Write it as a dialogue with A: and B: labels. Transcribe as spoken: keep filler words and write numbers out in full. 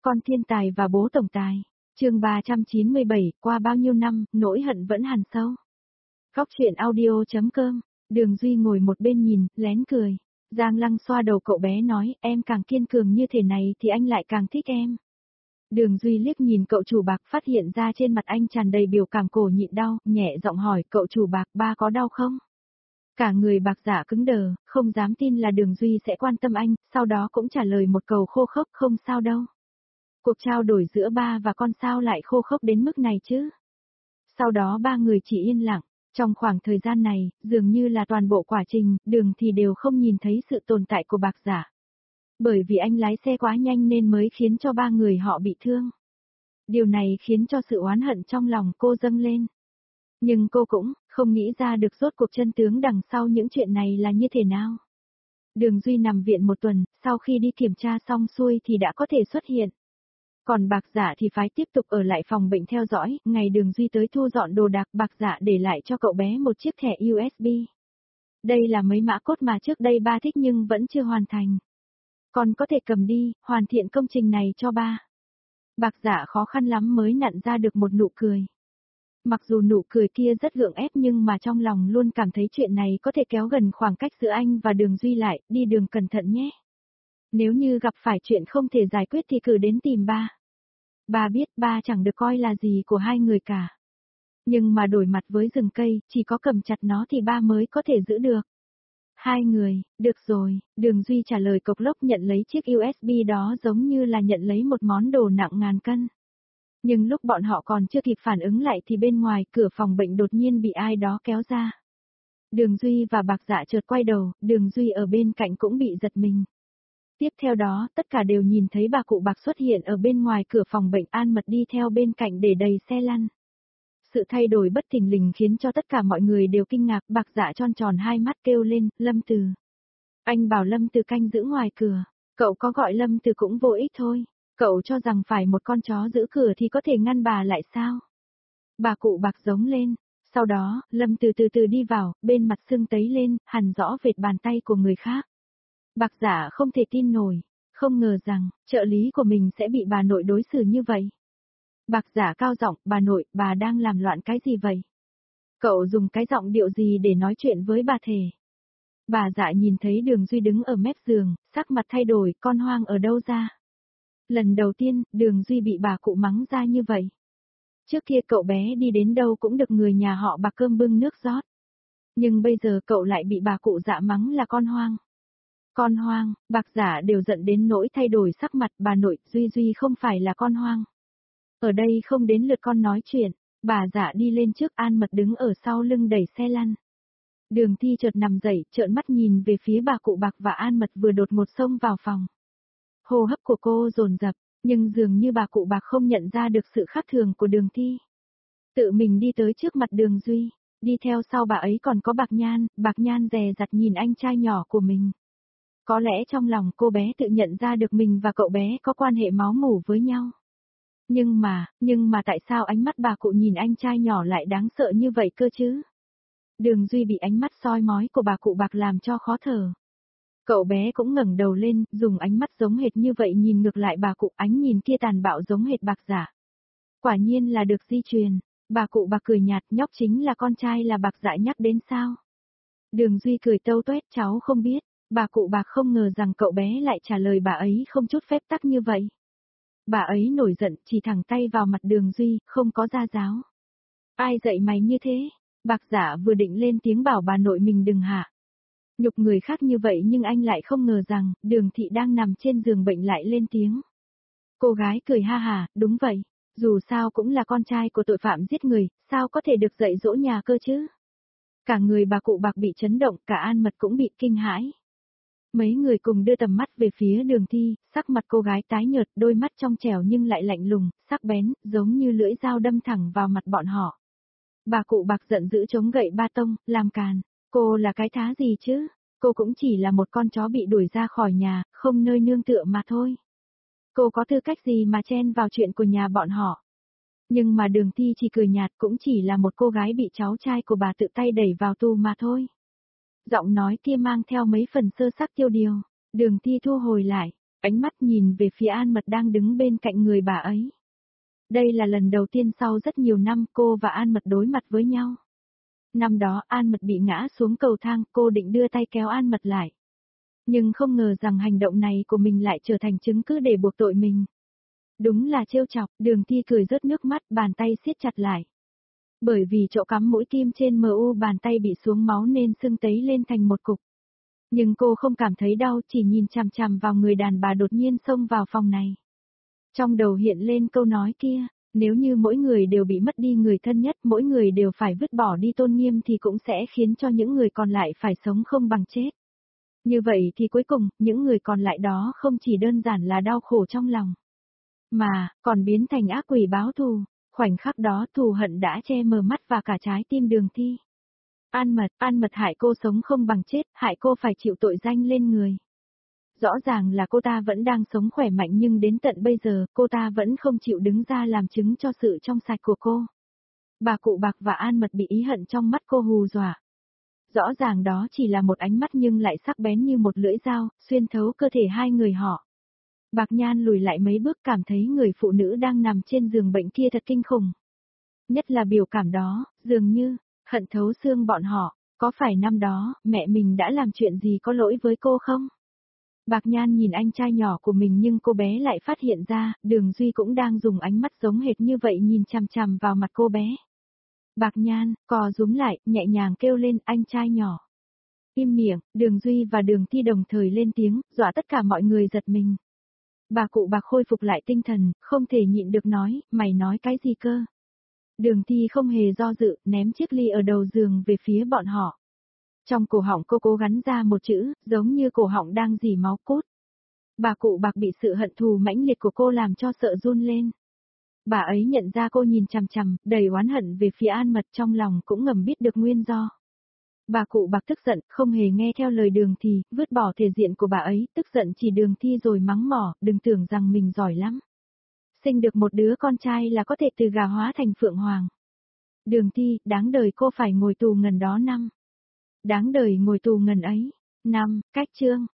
A: Con thiên tài và bố tổng tài. Chương ba trăm chín mươi bảy, qua bao nhiêu năm, nỗi hận vẫn hằn sâu. Góc truyện audio chấm com. Đường Duy ngồi một bên nhìn, lén cười. Giang Lăng xoa đầu cậu bé nói, em càng kiên cường như thế này thì anh lại càng thích em. Đường Duy liếc nhìn cậu chủ Bạc, phát hiện ra trên mặt anh tràn đầy biểu cảm cổ nhịn đau, nhẹ giọng hỏi, cậu chủ Bạc, ba có đau không? Cả người Bạc Dạ cứng đờ, không dám tin là Đường Duy sẽ quan tâm anh, sau đó cũng trả lời một câu khô khốc, không sao đâu. Cuộc trao đổi giữa ba và con sao lại khô khốc đến mức này chứ? Sau đó ba người chỉ yên lặng. Trong khoảng thời gian này, dường như là toàn bộ quá trình, Đường thì đều không nhìn thấy sự tồn tại của Bạc Dạ. Bởi vì anh lái xe quá nhanh nên mới khiến cho ba người họ bị thương. Điều này khiến cho sự oán hận trong lòng cô dâng lên. Nhưng cô cũng không nghĩ ra được rốt cuộc chân tướng đằng sau những chuyện này là như thế nào. Đường Duy nằm viện một tuần, sau khi đi kiểm tra xong xuôi thì đã có thể xuất hiện. Còn Bạc Dạ thì phải tiếp tục ở lại phòng bệnh theo dõi, ngày Đường Duy tới thu dọn đồ đạc, Bạc Dạ để lại cho cậu bé một chiếc thẻ u ét bê. Đây là mấy mã code mà trước đây ba thích nhưng vẫn chưa hoàn thành. Con có thể cầm đi, hoàn thiện công trình này cho ba. Bạc Dạ khó khăn lắm mới nặn ra được một nụ cười. Mặc dù nụ cười kia rất gượng ép nhưng mà trong lòng luôn cảm thấy chuyện này có thể kéo gần khoảng cách giữa anh và Đường Duy lại, đi đường cẩn thận nhé. Nếu như gặp phải chuyện không thể giải quyết thì cứ đến tìm ba. Ba biết ba chẳng được coi là gì của hai người cả. Nhưng mà đổi mặt với rừng cây, chỉ có cầm chặt nó thì ba mới có thể giữ được. Hai người, được rồi, Đường Duy trả lời cộc lốc, nhận lấy chiếc u ét bê đó giống như là nhận lấy một món đồ nặng ngàn cân. Nhưng lúc bọn họ còn chưa kịp phản ứng lại thì bên ngoài cửa phòng bệnh đột nhiên bị ai đó kéo ra. Đường Duy và Bạc Dạ chợt quay đầu, Đường Duy ở bên cạnh cũng bị giật mình. Tiếp theo đó, tất cả đều nhìn thấy bà cụ Bạc xuất hiện ở bên ngoài cửa phòng bệnh, An Mật đi theo bên cạnh để đầy xe lăn. Sự thay đổi bất thình lình khiến cho tất cả mọi người đều kinh ngạc, Bạc Dạ tròn tròn hai mắt kêu lên, Lâm Từ. Anh bảo Lâm Từ canh giữ ngoài cửa, cậu có gọi Lâm Từ cũng vô ích thôi, cậu cho rằng phải một con chó giữ cửa thì có thể ngăn bà lại sao? Bà cụ Bạc giống lên, sau đó, Lâm Từ từ từ đi vào, bên mặt sưng tấy lên, hằn rõ vệt bàn tay của người khác. Bạc Dạ không thể tin nổi, không ngờ rằng, trợ lý của mình sẽ bị bà nội đối xử như vậy. Bạc Dạ cao giọng, bà nội, bà đang làm loạn cái gì vậy? Cậu dùng cái giọng điệu gì để nói chuyện với bà thề? Bà Dạ nhìn thấy Đường Duy đứng ở mép giường, sắc mặt thay đổi, con hoang ở đâu ra? Lần đầu tiên, Đường Duy bị bà cụ mắng ra như vậy. Trước kia cậu bé đi đến đâu cũng được người nhà họ Bạc cơm bưng nước rót. Nhưng bây giờ cậu lại bị bà cụ Dạ mắng là con hoang. Con hoang, Bạc Dạ đều giận đến nỗi thay đổi sắc mặt, bà nội, Duy Duy không phải là con hoang. Ở đây không đến lượt con nói chuyện, bà Dạ đi lên trước, An Mật đứng ở sau lưng đẩy xe lăn. Đường Thi chợt nằm dậy, trợn mắt nhìn về phía bà cụ Bạc và An Mật vừa đột ngột xông vào phòng. Hô hấp của cô dồn dập, nhưng dường như bà cụ Bạc không nhận ra được sự khác thường của Đường Thi. Tự mình đi tới trước mặt Đường Duy, đi theo sau bà ấy còn có Bạc Nhan, Bạc Nhan dè dặt nhìn anh trai nhỏ của mình. Có lẽ trong lòng cô bé tự nhận ra được mình và cậu bé có quan hệ máu mủ với nhau. Nhưng mà, nhưng mà tại sao ánh mắt bà cụ nhìn anh trai nhỏ lại đáng sợ như vậy cơ chứ? Đường Duy bị ánh mắt soi mói của bà cụ Bạc làm cho khó thở. Cậu bé cũng ngẩng đầu lên, dùng ánh mắt giống hệt như vậy nhìn ngược lại bà cụ, ánh nhìn kia tàn bạo giống hệt Bạc Dạ. Quả nhiên là được di truyền. Bà cụ Bạc cười nhạt, nhóc chính là con trai là Bạc Dạ nhắc đến sao? Đường Duy cười tâu tuét, cháu không biết. Bà cụ Bạc không ngờ rằng cậu bé lại trả lời bà ấy không chút phép tắc như vậy. Bà ấy nổi giận, chỉ thẳng tay vào mặt Đường Duy, không có gia giáo. Ai dạy mày như thế? Bạc Dạ vừa định lên tiếng bảo bà nội mình đừng hạ nhục người khác như vậy nhưng anh lại không ngờ rằng, Đường Thị đang nằm trên giường bệnh lại lên tiếng. Cô gái cười ha hà, đúng vậy, dù sao cũng là con trai của tội phạm giết người, sao có thể được dạy dỗ nhà cơ chứ? Cả người bà cụ Bạc bị chấn động, cả An Mật cũng bị kinh hãi. Mấy người cùng đưa tầm mắt về phía Đường Thi, sắc mặt cô gái tái nhợt, đôi mắt trong trẻo nhưng lại lạnh lùng, sắc bén, giống như lưỡi dao đâm thẳng vào mặt bọn họ. Bà cụ Bạc giận dữ chống gậy ba tông, làm càn. Cô là cái thá gì chứ? Cô cũng chỉ là một con chó bị đuổi ra khỏi nhà, không nơi nương tựa mà thôi. Cô có tư cách gì mà chen vào chuyện của nhà bọn họ? Nhưng mà Đường Thi chỉ cười nhạt, cũng chỉ là một cô gái bị cháu trai của bà tự tay đẩy vào tù mà thôi. Giọng nói kia mang theo mấy phần sơ sắc tiêu điều. Đường Thi thu hồi lại. Ánh mắt nhìn về phía An Mật đang đứng bên cạnh người bà ấy. Đây là lần đầu tiên sau rất nhiều năm cô và An Mật đối mặt với nhau. Năm đó An Mật bị ngã xuống cầu thang, cô định đưa tay kéo An Mật lại. Nhưng không ngờ rằng hành động này của mình lại trở thành chứng cứ để buộc tội mình. Đúng là trêu chọc, Đường Thi cười rớt nước mắt, bàn tay siết chặt lại. Bởi vì chỗ cắm mũi kim trên mờ u bàn tay bị xuống máu nên sưng tấy lên thành một cục. Nhưng cô không cảm thấy đau, chỉ nhìn chằm chằm vào người đàn bà đột nhiên xông vào phòng này. Trong đầu hiện lên câu nói kia, nếu như mỗi người đều bị mất đi người thân nhất, mỗi người đều phải vứt bỏ đi tôn nghiêm thì cũng sẽ khiến cho những người còn lại phải sống không bằng chết. Như vậy thì cuối cùng, những người còn lại đó không chỉ đơn giản là đau khổ trong lòng, mà còn biến thành ác quỷ báo thù. Khoảnh khắc đó thù hận đã che mờ mắt và cả trái tim Đường Thi. An Mật, An Mật hại cô sống không bằng chết, hại cô phải chịu tội danh lên người. Rõ ràng là cô ta vẫn đang sống khỏe mạnh nhưng đến tận bây giờ cô ta vẫn không chịu đứng ra làm chứng cho sự trong sạch của cô. Bà Cụ Bạc và An Mật bị ý hận trong mắt cô hù dọa. Rõ ràng đó chỉ là một ánh mắt nhưng lại sắc bén như một lưỡi dao, xuyên thấu cơ thể hai người họ. Bạc Nhan lùi lại mấy bước, cảm thấy người phụ nữ đang nằm trên giường bệnh kia thật kinh khủng. Nhất là biểu cảm đó, dường như, hận thấu xương bọn họ, có phải năm đó, mẹ mình đã làm chuyện gì có lỗi với cô không? Bạc Nhan nhìn anh trai nhỏ của mình nhưng cô bé lại phát hiện ra, Đường Duy cũng đang dùng ánh mắt giống hệt như vậy nhìn chằm chằm vào mặt cô bé. Bạc Nhan, cò rúm lại, nhẹ nhàng kêu lên, anh trai nhỏ. Im miệng, Đường Duy và Đường Thi đồng thời lên tiếng, dọa tất cả mọi người giật mình. Bà Cụ Bạc khôi phục lại tinh thần, không thể nhịn được nói, mày nói cái gì cơ? Đường Thi không hề do dự, ném chiếc ly ở đầu giường về phía bọn họ. Trong cổ họng cô cố gắng ra một chữ, giống như cổ họng đang rỉ máu cốt. Bà Cụ Bạc bị sự hận thù mãnh liệt của cô làm cho sợ run lên. Bà ấy nhận ra cô nhìn chằm chằm, đầy oán hận về phía An Mật, trong lòng cũng ngầm biết được nguyên do. Bà Cụ Bạc tức giận, không hề nghe theo lời Đường Thi, vứt bỏ thể diện của bà ấy, tức giận chỉ Đường Thi rồi mắng mỏ, đừng tưởng rằng mình giỏi lắm. Sinh được một đứa con trai là có thể từ gà hóa thành phượng hoàng. Đường Thi, đáng đời cô phải ngồi tù ngần đó năm. Đáng đời ngồi tù ngần ấy. Năm, cách chương.